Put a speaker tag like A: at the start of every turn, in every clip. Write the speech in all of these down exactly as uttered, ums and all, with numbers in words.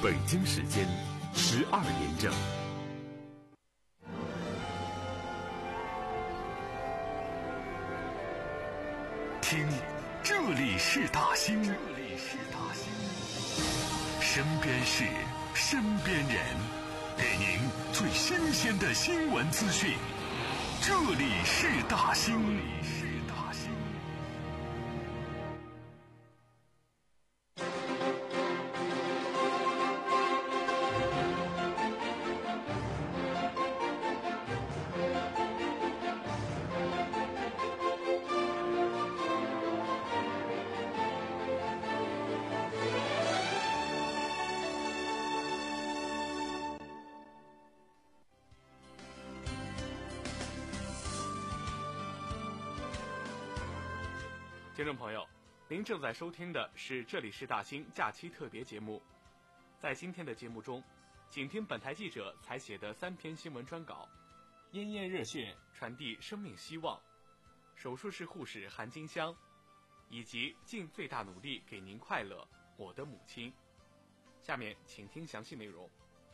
A: 北京时间十二点整。听，这里是大兴，这里是大兴，身边事，身边人，给您最新鲜的新闻资讯。这里是大兴，这里是大兴。
B: 听众朋友，您正在收听的是这里是大兴假期特别节目。在今天的节目中，请听本台记者采写的三篇新闻专稿：咽咽热血传递生命希望，手术室护士韩金香，以及尽最大努力给您快乐，我的母亲。下面请听详细内容。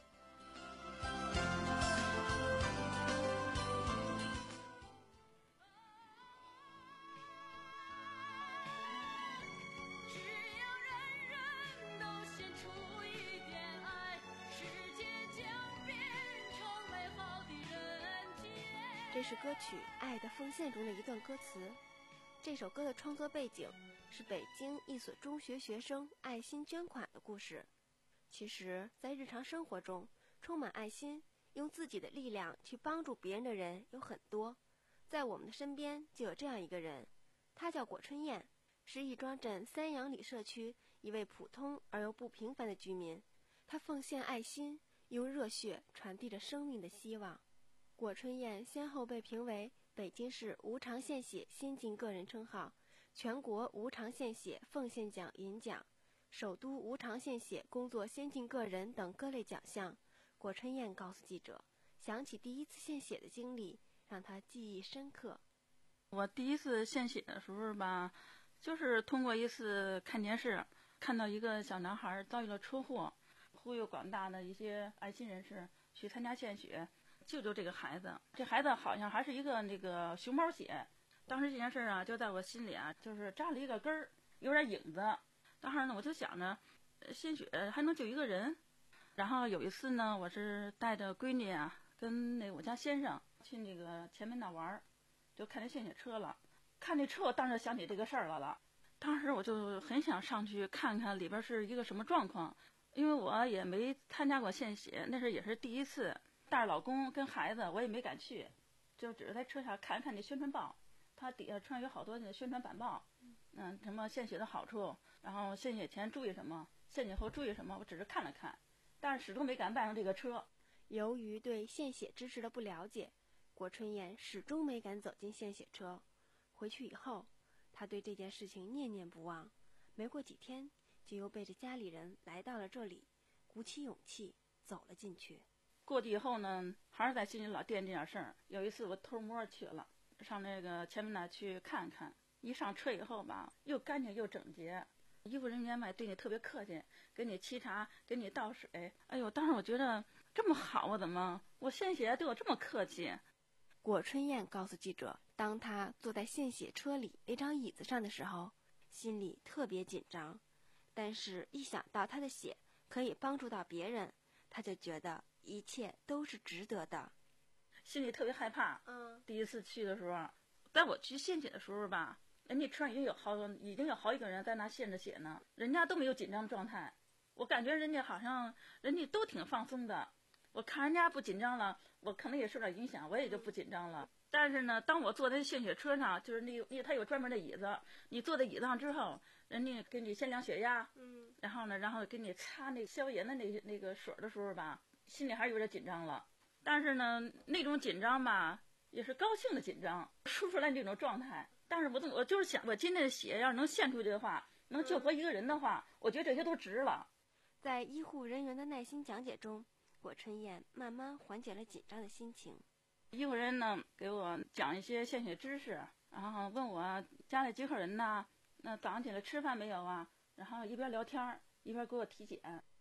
C: 这是歌曲《爱的奉献》中的一段歌词。这首歌的创作背景是北京一所中学学生爱心捐款的故事。其实，在日常生活中，充满爱心，用自己的力量去帮助别人的人有很多。在我们的身边就有这样一个人，他叫果春燕，是亦庄镇三阳里社区一位普通而又不平凡的居民。他奉献爱心，用热血传递着生命的希望。果春燕先后被评为北京市无偿献血先进个人称号、全国无偿献血奉献奖银奖、首都无偿献血工作先进个人等各类奖项。果春燕告诉记者，想起第一次献血的经历，让她记忆深刻。
D: 我第一次献血的时候吧，就是通过一次看电视，看到一个小男孩遭遇了车祸，呼吁广大的一些爱心人士去参加献血，救救这个孩子。这孩子好像还是一个那个熊猫血。当时这件事啊，就在我心里啊，就是扎了一个根儿，有点影子。当时呢，我就想着，献血还能救一个人。然后有一次呢，我是带着闺女啊，跟那我家先生去那个前门那玩，就看见献血车了。看那车，我当时想起这个事儿来了。当时我就很想上去看看里边是一个什么状况，因为我也没参加过献血，那是也是第一次。带着老公跟孩子，我也没敢去，就只是在车上看看那宣传报，它底下穿有好多那宣传板报，嗯，什么献血的好处，然后献血前注意什么，献血后注意什么，我只是看了看，但是始终没敢办上这个车。
C: 由于对献血知识的不了解，果春燕始终没敢走进献血车。回去以后，她对这件事情念念不忘，没过几天就又背着家里人来到了这里，鼓起勇气走了进去。
D: 过去以后呢，还是在心里老惦记这点事儿。有一次我偷摸去了，上那个前门那去看看。一上车以后吧，又干净又整洁，医护人员嘛对你特别客气，给你沏茶，给你倒水。哎呦，当时我觉得这么好啊，怎么我献血对我这么客气？
C: 果春燕告诉记者，当她坐在献血车里那张椅子上的时候，心里特别紧张，但是一想到她的血可以帮助到别人，她就觉得一切都是值得的，
D: 心里特别害怕。
C: 嗯，
D: 第一次去的时候，在我去献血的时候吧，人家车上已经有好已经有好几个人在那献着血呢，人家都没有紧张状态。我感觉人家好像人家都挺放松的。我看人家不紧张了，我可能也受点影响，我也就不紧张了。但是呢，当我坐在献血车上，就是那那他有专门的椅子，你坐在椅子上之后，人家给你先量血压，嗯，然后呢，然后给你擦那消炎的那那个水的时候吧，心里还是有点紧张了。但是呢，那种紧张吧，也是高兴的紧张，说不出来那种状态。但是我我就是想，我今天的血要是能献出去的话，能救活一个人的话，我觉得这些都值了。
C: 在医护人员的耐心讲解中，果春燕慢慢缓解了紧张的心情。
D: 医护人呢给我讲一些献血知识，然后问我家里几口人呢，那早上起来吃饭没有啊？然后一边聊天一边给我体检。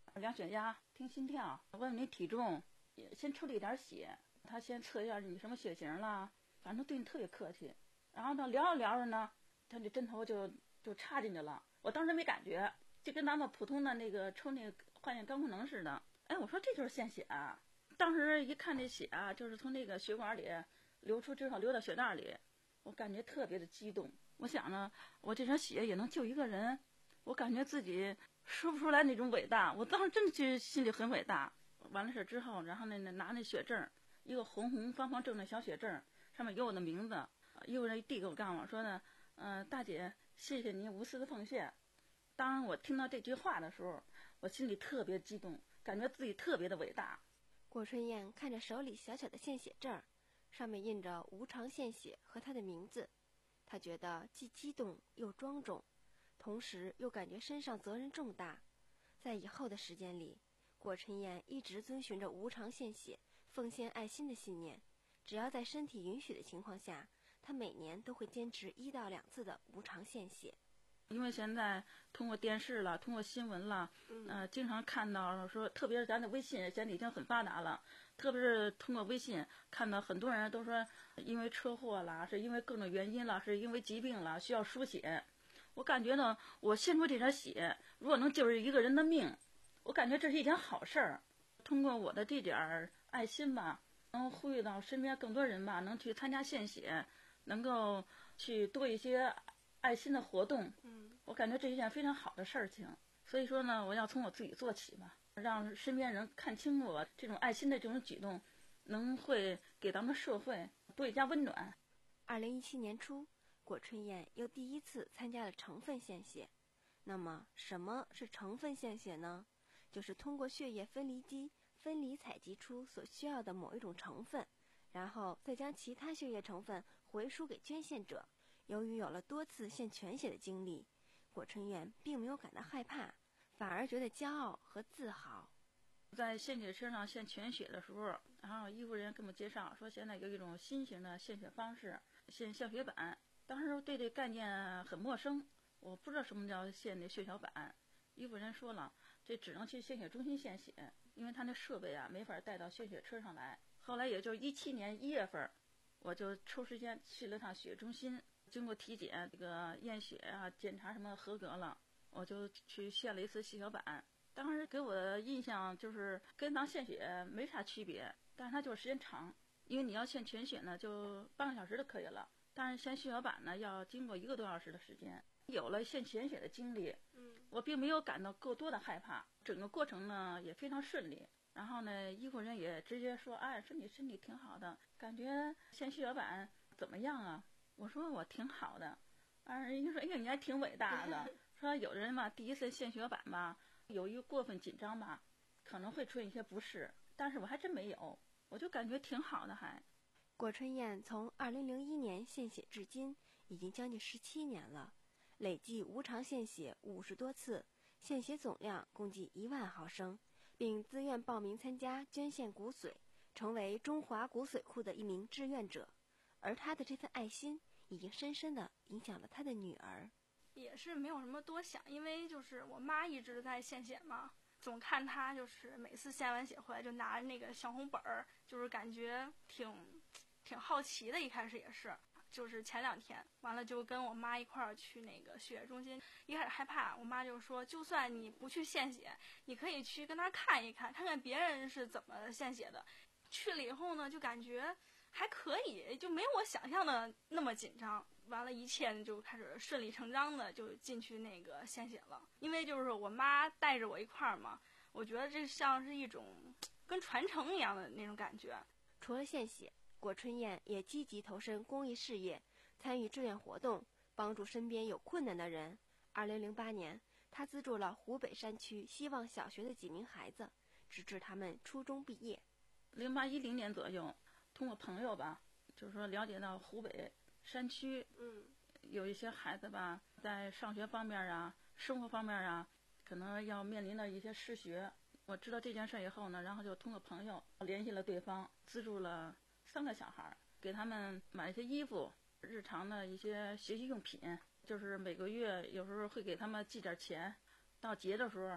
D: 量血压、听心跳，问问你体重，先抽了一点血，他先测一下你什么血型啦，反正对你特别客气。然后呢，聊着聊着呢，他这针头就就插进去了，我当时没感觉，就跟咱们普通的那个抽那个化验肝功能似的。哎，我说这就是献血啊！当时一看这血啊，就是从那个血管里流出之后流到血袋里，我感觉特别的激动。我想呢，我这点血也能救一个人，我感觉自己说不出来那种伟大。我当时真的觉得心里很伟大。完了事之后，然后呢拿那血证，一个红红方方正的小血证，上面有我的名字。医务人一递给我告诉我说呢，嗯、呃，大姐，谢谢您无私的奉献。当我听到这句话的时候，我心里特别激动，感觉自己特别的伟大。
C: 郭春燕看着手里小小的献血证，上面印着无偿献血和她的名字，她觉得既激动又庄重，同时又感觉身上责任重大。在以后的时间里，郭春燕一直遵循着无偿献血、奉献爱心的信念，只要在身体允许的情况下，她每年都会坚持一到两次的无偿献血。
D: 因为现在通过电视了，通过新闻了，呃，经常看到说，特别是咱的微信现在已经很发达了，特别是通过微信看到很多人都说，因为车祸啦，是因为各种原因了，是因为疾病了，需要输血。我感觉呢，我献出这点血，如果能救一个人的命，我感觉这是一件好事儿。通过我的这点爱心吧，能呼吁到身边更多人吧，能去参加献血，能够去多一些爱心的活动，嗯，我感觉这是一件非常好的事情。所以说呢，我要从我自己做起吧，让身边人看清楚我这种爱心的这种举动，能会给咱们社会多一加温暖。
C: 二零一七年初，郭春燕又第一次参加了成分献血。那么，什么是成分献血呢？就是通过血液分离机分离采集出所需要的某一种成分，然后再将其他血液成分回输给捐献者。由于有了多次献全血的经历，郭春燕并没有感到害怕，反而觉得骄傲和自豪。
D: 在献血车上献全血的时候，然后医护人员给我们介绍说，现在有一种新型的献血方式，献血小板。当时对这概念很陌生，我不知道什么叫献那血小板。医护人员说了，这只能去献血中心献血，因为他那设备啊没法带到献血车上来。后来也就是一七年一月份，我就抽时间去了趟血液中心。经过体检，这个验血啊，检查什么合格了，我就去献了一次血小板。当时给我的印象就是跟咱献血没啥区别，但是它就是时间长，因为你要献全血呢，就半个小时就可以了，但是献血小板呢，要经过一个多小时的时间。有了献全血的经历，我并没有感到过多的害怕，整个过程呢也非常顺利。然后呢，医护人也直接说，哎，说你身体挺好的，感觉献血小板怎么样啊？我说我挺好的，啊，人家说，哎呀，你还挺伟大的。说有的人吧，第一次献血板吧，有一个过分紧张吧，可能会出现一些不适，但是我还真没有，我就感觉挺好的还。
C: 郭春燕从二零零一年献血至今，已经将近十七年了，累计无偿献血五十多次，献血总量共计一万毫升，并自愿报名参加捐献骨髓，成为中华骨髓库的一名志愿者。而他的这份爱心已经深深地影响了他的女儿。
E: 也是没有什么多想，因为就是我妈一直在献血嘛，总看她就是每次献完血回来就拿着那个小红本儿，就是感觉挺挺好奇的。一开始也是，就是前两天完了就跟我妈一块儿去那个血液中心，一开始害怕，我妈就说，就算你不去献血，你可以去跟那儿看一看，看看别人是怎么献血的。去了以后呢，就感觉还可以，就没有我想象的那么紧张。完了，一切就开始顺理成章的就进去那个献血了。因为就是我妈带着我一块儿嘛，我觉得这像是一种跟传承一样的那种感觉。
C: 除了献血，郭春燕也积极投身公益事业，参与志愿活动，帮助身边有困难的人。二零零八年，她资助了湖北山区希望小学的几名孩子，直至他们初中毕业。
D: 零八一零年左右，通过朋友吧，就是说了解到湖北山区，嗯，有一些孩子吧，在上学方面啊、生活方面啊，可能要面临的一些失学。我知道这件事以后呢，然后就通过朋友联系了对方，资助了三个小孩，给他们买一些衣服、日常的一些学习用品，就是每个月有时候会给他们寄点钱，到节的时候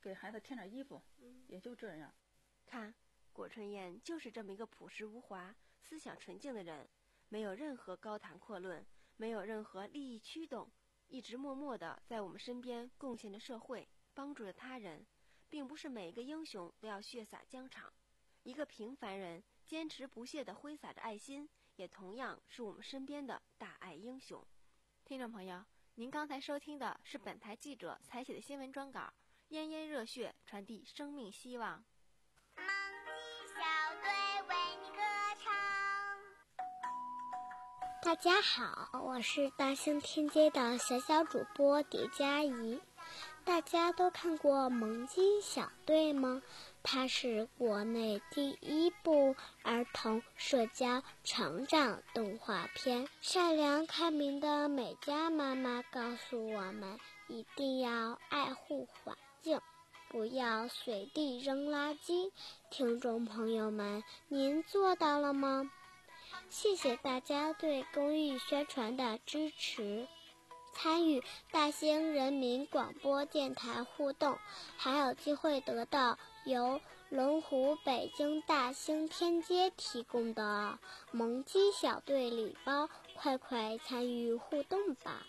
D: 给孩子添点衣服，
C: 嗯，
D: 也就这样。
C: 看，果春燕就是这么一个朴实无华、思想纯净的人，没有任何高谈阔论，没有任何利益驱动，一直默默地在我们身边贡献着社会，帮助着他人。并不是每一个英雄都要血洒疆场，一个平凡人坚持不懈地挥洒着爱心，也同样是我们身边的大爱英雄。听众朋友，您刚才收听的是本台记者采写的新闻专稿，炎炎热血传递生命希望。
F: 萌鸡小队为你歌唱。大家好，我是大兴天街的小小主播蝶佳怡。大家都看过《萌鸡小队》吗？它是国内第一部儿童社交成长动画片。善良开明的美嘉妈妈告诉我们，一定要爱护环境，不要随地扔垃圾。听众朋友们，您做到了吗？谢谢大家对公益宣传的支持。参与大兴人民广播电台互动，还有机会得到由龙湖北京大兴天街提供的萌鸡小队礼包，快快参与互动吧！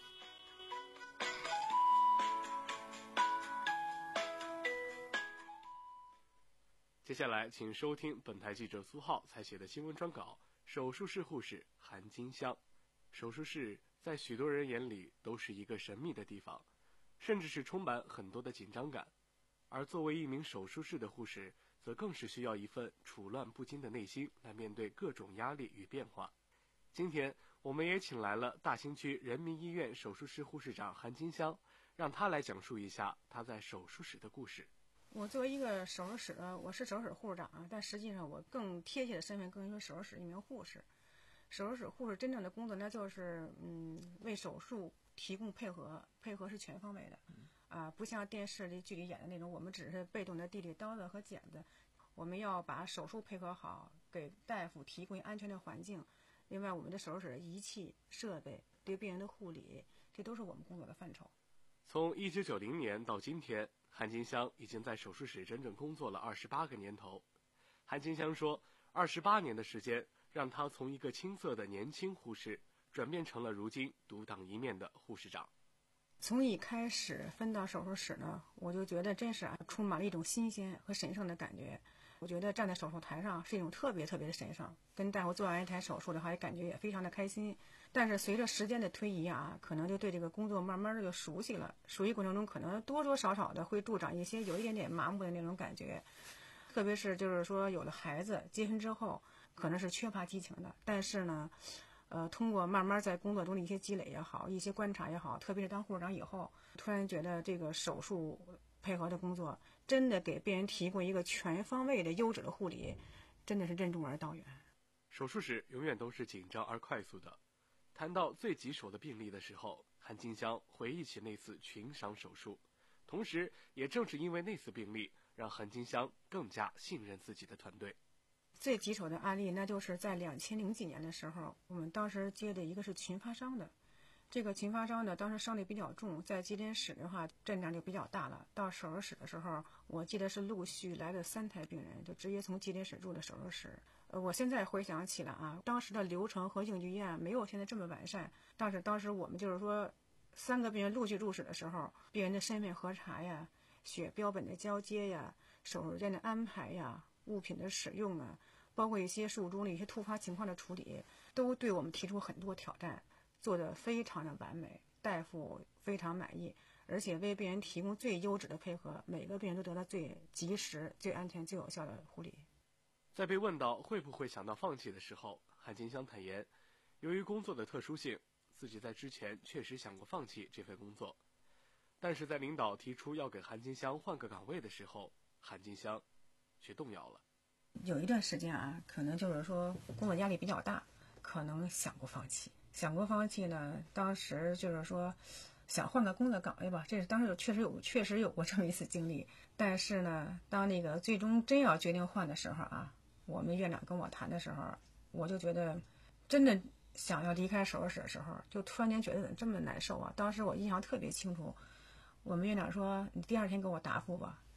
B: 接下来请收听本台记者苏浩采写的新闻专稿。手术室护士韩金香。手术室在许多人眼里都是一个神秘的地方，甚至是充满很多的紧张感。而作为一名手术室的护士，则更是需要一份处乱不惊的内心来面对各种压力与变化。今天我们也请来了大兴区人民医院手术室护士长韩金香，让她来讲述一下她在手术室的故事。
G: 我作为一个手术室，我是手术室护士长，但实际上我更贴切的身份更是手术室一名护士。手术室护士真正的工作呢，就是嗯，为手术提供配合，配合是全方位的，啊，不像电视里剧里演的那种，我们只是被动的递递刀子和剪子，我们要把手术配合好，给大夫提供安全的环境。另外，我们的手术室的仪器设备、对病人的护理，这都是我们工作的范畴。
B: 从一九九零年到今天，韩金香已经在手术室整整工作了二十八个年头。韩金香说，二十八年的时间让她从一个青涩的年轻护士转变成了如今独当一面的护士长。
G: 从一开始分到手术室呢，我就觉得真是啊，充满了一种新鲜和神圣的感觉。我觉得站在手术台上是一种特别特别的神圣，跟大夫做完一台手术的话，也感觉也非常的开心。但是随着时间的推移啊，可能就对这个工作慢慢的就熟悉了。熟悉过程中，可能多多少少的会助长一些有一点点麻木的那种感觉。特别是就是说，有了孩子结婚之后，可能是缺乏激情的。但是呢，呃，通过慢慢在工作中的一些积累也好，一些观察也好，特别是当护士长以后，突然觉得这个手术配合的工作真的给病人提供一个全方位的优质的护理，真的是任重而道远。
B: 手术室永远都是紧张而快速的。谈到最棘手的病例的时候，韩金香回忆起那次群伤手术，同时也正是因为那次病例，让韩金香更加信任自己的团队。
G: 最棘手的案例，那就是在两千零几年的时候，我们当时接的一个是群发伤的。这个群发伤呢，当时伤力比较重，在急诊室的话阵仗就比较大了。到手术室的时候，我记得是陆续来了三台病人，就直接从急诊室入了手术室。呃，我现在回想起来啊，当时的流程和应急预案没有现在这么完善，但是当时我们就是说，三个病人陆续入室的时候，病人的身份核查呀、血标本的交接呀、手术间的安排呀、物品的使用啊，包括一些术中的一些突发情况的处理，都对我们提出很多挑战。做得非常的完美，大夫非常满意，而且为病人提供最优质的配合，每个病人都得到最及时、最安全、最有效的护理。
B: 在被问到会不会想到放弃的时候，韩金香坦言，由于工作的特殊性，自己在之前确实想过放弃这份工作，但是在领导提出要给韩金香换个岗位的时候，韩金香却动摇了。
G: 有一段时间啊，可能就是说工作压力比较大，可能想过放弃。想过放弃呢，当时就是说想换个工作岗位吧，这是当时确实有确实有过这么一次经历。但是呢，当那个最终真要决定换的时候啊，我们院长跟我谈的时候，我就觉得真的想要离开手术室的时候，就突然间觉得怎么这么难受啊。当时我印象特别清楚，我们院长说你第二天给我答复吧，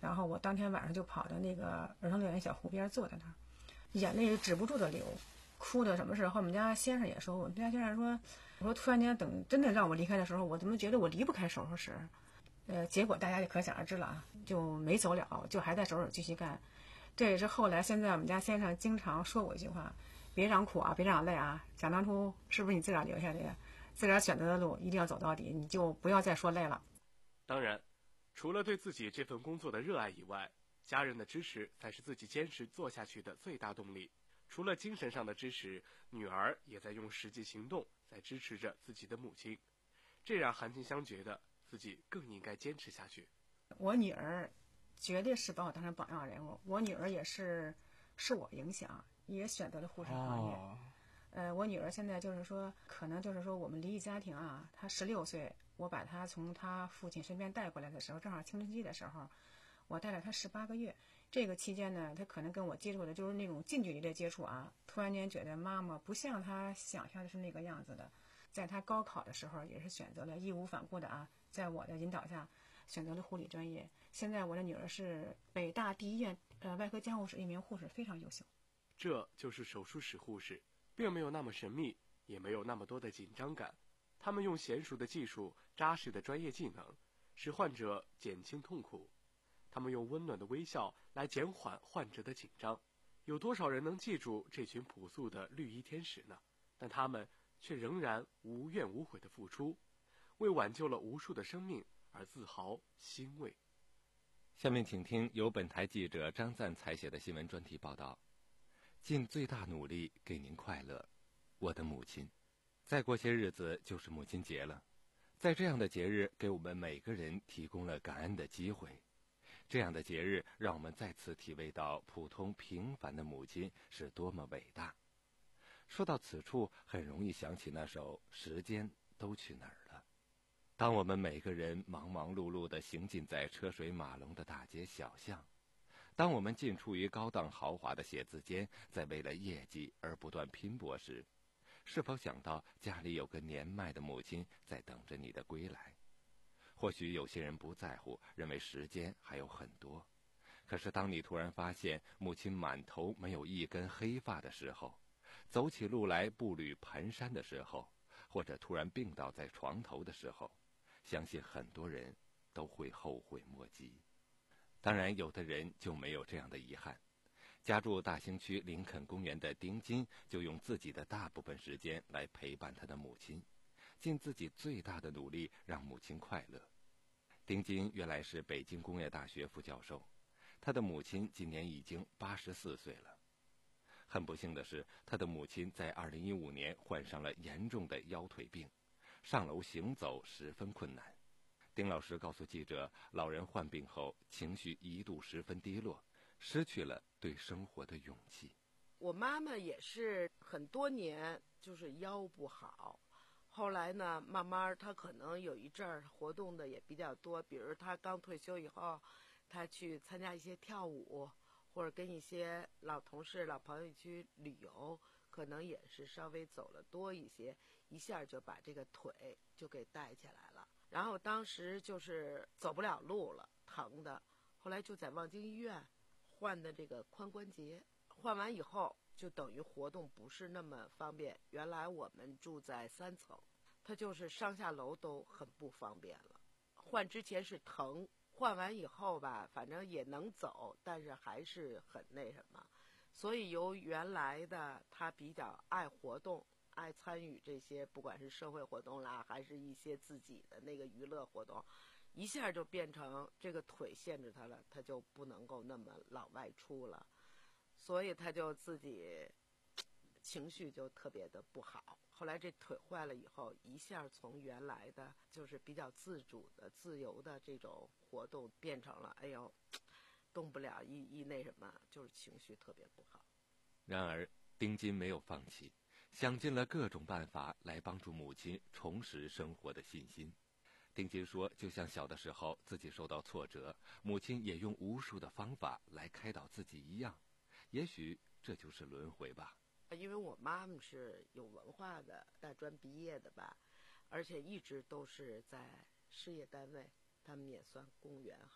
G: 然后我当天晚上就跑到那个儿童乐园小湖边坐在那儿，眼泪止不住的流，哭的什么事。后我们家先生也说，我们家先生说，我说突然间等真的让我离开的时候，我怎么觉得我离不开手术室？呃，结果大家就可想而知了啊，就没走了，就还在手术室继续干。这也是后来现在我们家先生经常说我一句话，别让苦啊，别让累啊，想当初是不是你自个儿留下的呀？自个儿选择的路一定要走到底，你就不要再说累了。
B: 当然，除了对自己这份工作的热爱以外，家人的支持才是自己坚持做下去的最大动力。除了精神上的支持，女儿也在用实际行动在支持着自己的母亲，这让韩金香觉得自己更应该坚持下去。
G: 我女儿绝对是把我当成榜样人物，我女儿也是受我影响，也选择了护士行业。哦呃，我女儿现在就是说，可能就是说我们离异家庭啊，她十六岁，我把她从她父亲身边带过来的时候，正好青春期的时候，我带了她十八个月。这个期间呢，她可能跟我接触的就是那种近距离的接触啊，突然间觉得妈妈不像她想象的是那个样子的。在她高考的时候，也是选择了义无反顾的啊，在我的引导下选择了护理专业。现在我的女儿是北大第一院呃外科监护室一名护士，非常优秀。
B: 这就是手术室护士。并没有那么神秘，也没有那么多的紧张感。他们用娴熟的技术、扎实的专业技能，使患者减轻痛苦。他们用温暖的微笑来减缓患者的紧张。有多少人能记住这群朴素的绿衣天使呢？但他们却仍然无怨无悔地付出，为挽救了无数的生命而自豪欣慰。
H: 下面请听由本台记者张赞采写的新闻专题报道。尽最大努力给您快乐，我的母亲。再过些日子就是母亲节了，在这样的节日给我们每个人提供了感恩的机会。这样的节日让我们再次体味到普通平凡的母亲是多么伟大。说到此处，很容易想起那首《时间都去哪儿了》。当我们每个人忙忙碌碌地行进在车水马龙的大街小巷，当我们进出于高档豪华的写字间，在为了业绩而不断拼搏时，是否想到家里有个年迈的母亲在等着你的归来？或许有些人不在乎，认为时间还有很多。可是当你突然发现母亲满头没有一根黑发的时候，走起路来步履蹒跚的时候，或者突然病倒在床头的时候，相信很多人都会后悔莫及。当然，有的人就没有这样的遗憾。家住大兴区林肯公园的丁金就用自己的大部分时间来陪伴他的母亲，尽自己最大的努力让母亲快乐。丁金原来是北京工业大学副教授，他的母亲今年已经八十四岁了。很不幸的是，他的母亲在二零一五年患上了严重的腰腿病，上楼行走十分困难。丁老师告诉记者，老人患病后情绪一度十分低落，失去了对生活的勇气。
I: 我妈妈也是很多年就是腰不好，后来呢慢慢她可能有一阵儿活动的也比较多，比如她刚退休以后，她去参加一些跳舞，或者跟一些老同事老朋友去旅游，可能也是稍微走了多一些，一下就把这个腿就给带起来了。然后当时就是走不了路了，疼的，后来就在望京医院换的这个髋关节，换完以后就等于活动不是那么方便。原来我们住在三层，他就是上下楼都很不方便了。换之前是疼，换完以后吧，反正也能走，但是还是很那什么。所以由原来的他比较爱活动，爱参与这些不管是社会活动啦，还是一些自己的那个娱乐活动，一下就变成这个腿限制他了，他就不能够那么老外出了，所以他就自己情绪就特别的不好。后来这腿坏了以后，一下从原来的就是比较自主的自由的这种活动变成了哎呦动不了，一一那什么，就是情绪特别不好。
H: 然而丁金没有放弃，想尽了各种办法来帮助母亲重拾生活的信心。丁金说，就像小的时候自己受到挫折，母亲也用无数的方法来开导自己一样，也许这就是轮回吧。
I: 因为我妈妈是有文化的，大专毕业的吧，而且一直都是在事业单位，他们也算公务员哈，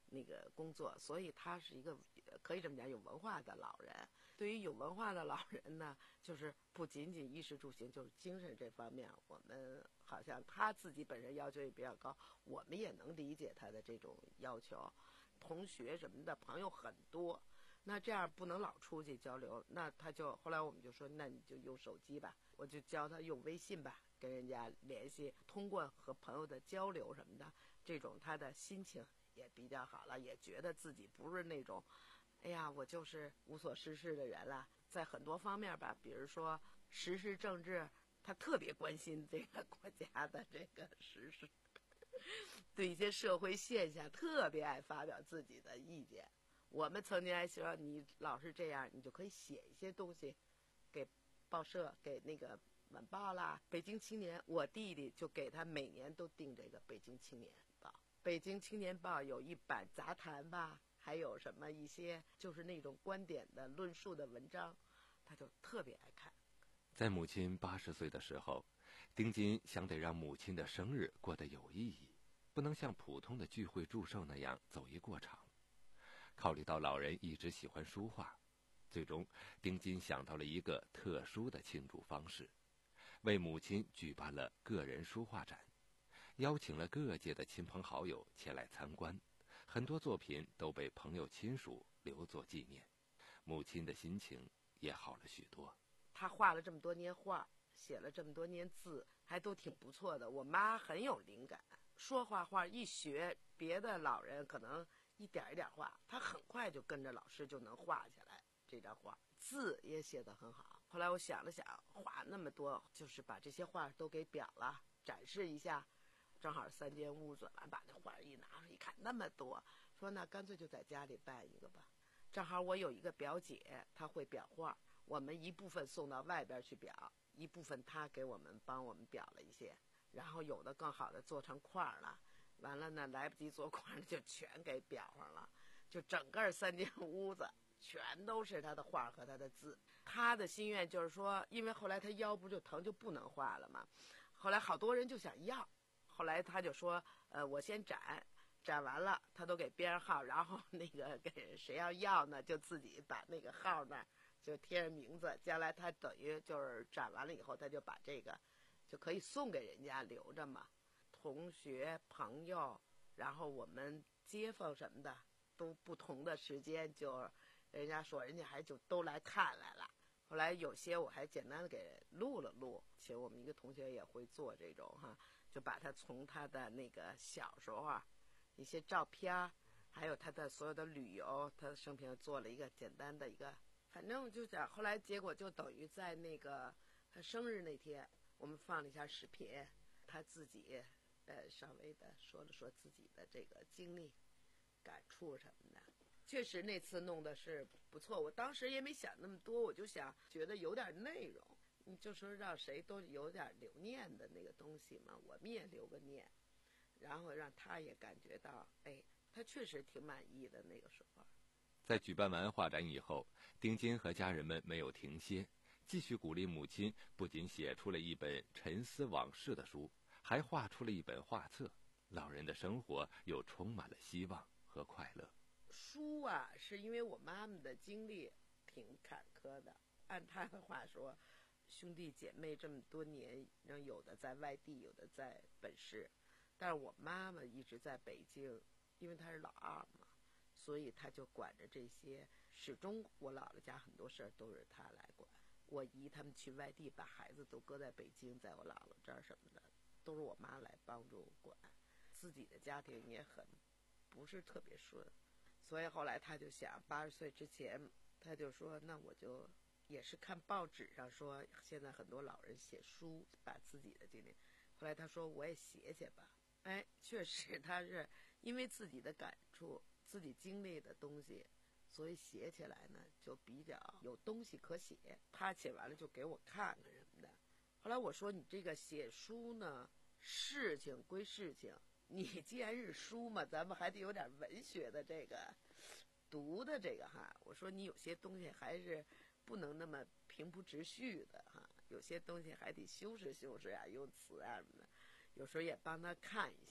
I: 那个工作，所以他是一个可以这么讲有文化的老人。对于有文化的老人呢，就是不仅仅衣食住行，就是精神这方面，我们好像他自己本身要求也比较高，我们也能理解他的这种要求。同学什么的朋友很多，那这样不能老出去交流，那他就后来我们就说，那你就用手机吧，我就教他用微信吧，跟人家联系，通过和朋友的交流什么的，这种他的心情也比较好了，也觉得自己不是那种哎呀我就是无所事事的人了。在很多方面吧，比如说时事政治，他特别关心这个国家的这个时事，对一些社会现象特别爱发表自己的意见。我们曾经还说，你老是这样，你就可以写一些东西给报社，给那个晚报啦，北京青年。我弟弟就给他每年都订这个北京青年报。北京青年报有一版杂谈吧，还有什么一些就是那种观点的论述的文章，他就特别爱看。
H: 在母亲八十岁的时候，丁金想得让母亲的生日过得有意义，不能像普通的聚会祝寿那样走一过场。考虑到老人一直喜欢书画，最终丁金想到了一个特殊的庆祝方式，为母亲举办了个人书画展，邀请了各界的亲朋好友前来参观，很多作品都被朋友亲属留作纪念，母亲的心情也好了许多。
I: 他画了这么多年画，写了这么多年字，还都挺不错的。我妈很有灵感，说画画一学，别的老人可能一点一点画，他很快就跟着老师就能画下来这张画，字也写得很好。后来我想了想，画那么多，就是把这些画都给裱了，展示一下。正好三间屋子，把那画一拿出一看，那么多，说那干脆就在家里办一个吧。正好我有一个表姐，她会裱画，我们一部分送到外边去裱，一部分她给我们帮我们裱了一些，然后有的更好的做成块了。完了呢，来不及做块了，就全给裱上了，就整个三间屋子全都是他的画和他的字。他的心愿就是说，因为后来他腰不就疼，就不能画了嘛。后来好多人就想要，后来他就说，呃，我先展，展完了他都给编上号，然后那个给谁要要呢，就自己把那个号那儿就贴上名字。将来他等于就是展完了以后，他就把这个就可以送给人家留着嘛。同学朋友，然后我们街坊什么的，都不同的时间，就人家说人家还就都来看来了。后来有些我还简单的给录了录，其实我们一个同学也会做这种哈，就把他从他的那个小时候啊一些照片，还有他的所有的旅游，他的生平做了一个简单的一个，反正就讲后来结果就等于在那个他生日那天，我们放了一下视频，他自己呃，稍微的说了说自己的这个经历、感触什么的。确实那次弄的是不错，我当时也没想那么多，我就想觉得有点内容，你就说让谁都有点留念的那个东西嘛，我们也留个念，然后让他也感觉到，哎，他确实挺满意的那个时候。
H: 在举办完画展以后，丁金和家人们没有停歇，继续鼓励母亲，不仅写出了一本沉思往事的书，还画出了一本画册，老人的生活又充满了希望和快乐。
I: 书啊，是因为我妈妈的经历挺坎坷的，按她的话说，兄弟姐妹这么多年，让有的在外地，有的在本市，但是我妈妈一直在北京，因为她是老二嘛，所以她就管着这些，始终我姥姥家很多事儿都是她来管。我姨他们去外地，把孩子都搁在北京，在我姥姥这儿什么的，都是我妈来帮助管。自己的家庭也很不是特别顺，所以后来他就想，八十岁之前，他就说，那我就也是看报纸上说，现在很多老人写书，把自己的经历。后来他说，我也写写吧。哎，确实他是因为自己的感触，自己经历的东西。所以写起来呢，就比较有东西可写。他写完了就给我看看什么的。后来我说，你这个写书呢，事情归事情，你既然是书嘛，咱们还得有点文学的这个读的这个哈。我说你有些东西还是不能那么平铺直叙的哈，有些东西还得修饰修饰啊，用词啊什么的。有时候也帮他看一些，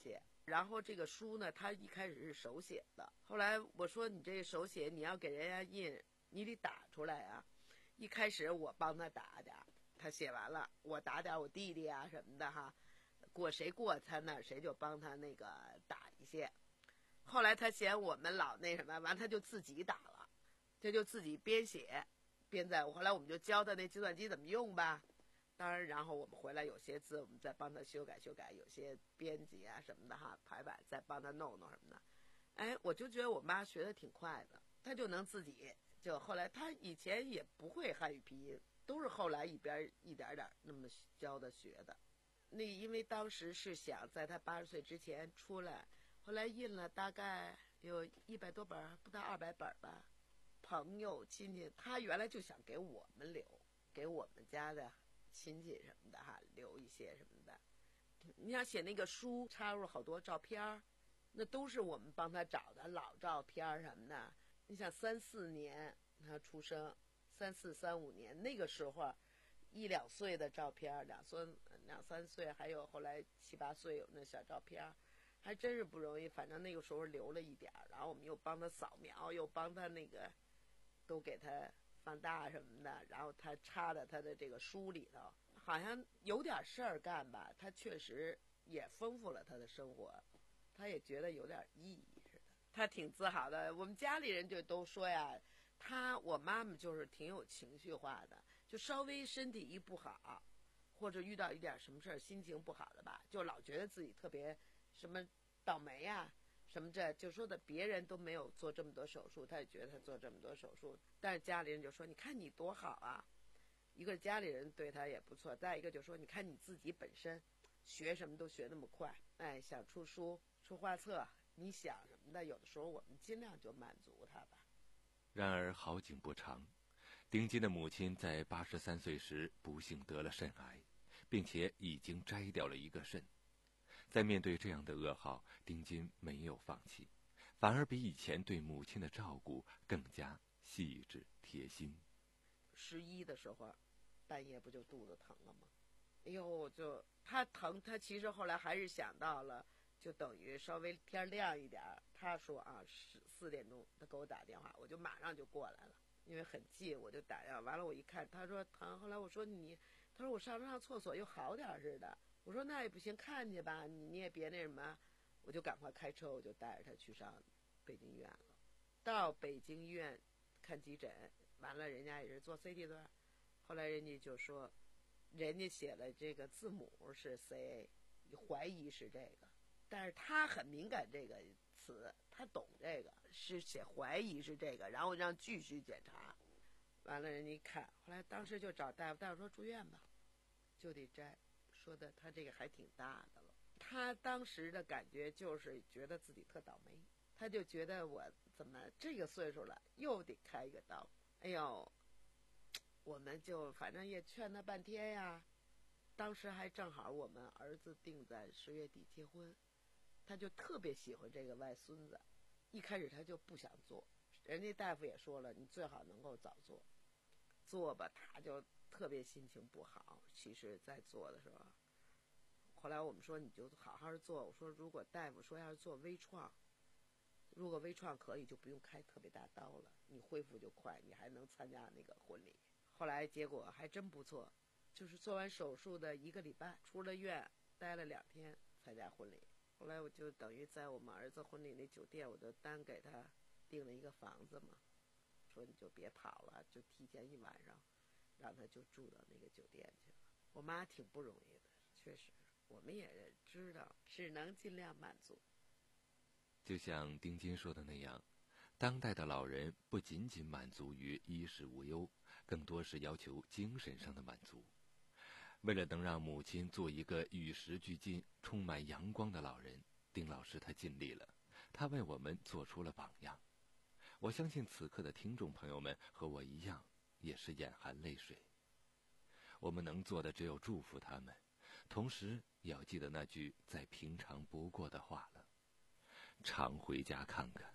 I: 然后这个书呢，他一开始是手写的，后来我说你这手写你要给人家印，你得打出来啊。一开始我帮他打点，他写完了，我打点我弟弟啊什么的哈，过谁过他那谁就帮他那个打一些。后来他嫌我们老那什么，完他就自己打了，他就自己编写，编在。后来我们就教他那计算机怎么用吧。当然，然后我们回来有些字我们再帮他修改修改，有些编辑啊什么的哈，排版再帮他弄弄什么的。哎，我就觉得我妈学的挺快的，她就能自己就后来她以前也不会汉语拼音，都是后来一边一点点那么教的学的。那因为当时是想在她八十岁之前出来，后来印了大概有一百多本，不到二百本吧。朋友亲戚，她原来就想给我们留，给我们家的亲戚什么的哈，留一些什么的。你想写那个书，插入好多照片，那都是我们帮他找的老照片什么的。你想三四年他出生，三四三五年那个时候，一两岁的照片，两岁两三岁，还有后来七八岁有那小照片，还真是不容易。反正那个时候留了一点，然后我们又帮他扫描，又帮他那个都给他放大什么的，然后他插在他的这个书里头，好像有点事儿干吧，他确实也丰富了他的生活，他也觉得有点意义似的，他挺自豪的。我们家里人就都说呀，他我妈妈就是挺有情绪化的，就稍微身体一不好，或者遇到一点什么事儿，心情不好的吧，就老觉得自己特别什么倒霉呀、什么这就说的别人都没有做这么多手术，他也觉得他做这么多手术，但是家里人就说你看你多好啊，一个家里人对他也不错，再一个就说你看你自己本身学什么都学那么快，哎，想出书出画册，你想什么的，有的时候我们尽量就满足他吧。
H: 然而好景不长，丁金的母亲在八十三岁时不幸得了肾癌，并且已经摘掉了一个肾。在面对这样的噩耗，丁金没有放弃，反而比以前对母亲的照顾更加细致贴心。
I: 十一的时候，半夜不就肚子疼了吗？哎呦，就他疼，他其实后来还是想到了，就等于稍微天亮一点，他说啊，四四点钟他给我打电话，我就马上就过来了，因为很近，我就打电话。完了我一看，他说疼，后来我说你，他说我上上厕所又好点似的。我说那也不行，看去吧，你你也别那什么，我就赶快开车，我就带着他去上北京医院了。到北京医院看急诊，完了人家也是做 C T 的，后来人家就说，人家写了这个字母是 C A， 怀疑是这个，但是他很敏感这个词，他懂这个，是写怀疑是这个，然后让继续检查。完了人家一看，后来当时就找大夫，大夫说住院吧，就得摘。说的他这个还挺大的了，他当时的感觉就是觉得自己特倒霉，他就觉得我怎么这个岁数了又得开一个刀。哎呦，我们就反正也劝他半天呀。当时还正好我们儿子定在十月底结婚，他就特别喜欢这个外孙子，一开始他就不想做，人家大夫也说了，你最好能够早做，做吧，他就特别心情不好。其实在做的时候，后来我们说你就好好做，我说如果大夫说要是做微创，如果微创可以就不用开特别大刀了，你恢复就快，你还能参加那个婚礼。后来结果还真不错，就是做完手术的一个礼拜出了院，待了两天参加婚礼。后来我就等于在我们儿子婚礼那酒店，我就单给他订了一个房子嘛，说你就别跑了，就提前一晚上让他就住到那个酒店去了。我妈挺不容易的，确实我们也知道，只能尽量满足。
H: 就像丁金说的那样，当代的老人不仅仅满足于衣食无忧，更多是要求精神上的满足。为了能让母亲做一个与时俱进、充满阳光的老人，丁老师他尽力了，他为我们做出了榜样。我相信此刻的听众朋友们和我一样，也是眼含泪水。我们能做的只有祝福他们，同时也要记得那句再平常不过的话了：常回家看看。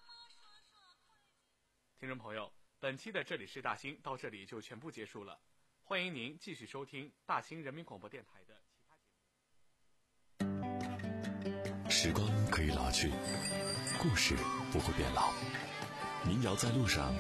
B: 听众朋友，本期的这里是大兴到这里就全部结束了。 欢迎您继续收听大兴人民广播电台的其他节目。
A: 时光可以老去，故事不会变老。民谣在路上，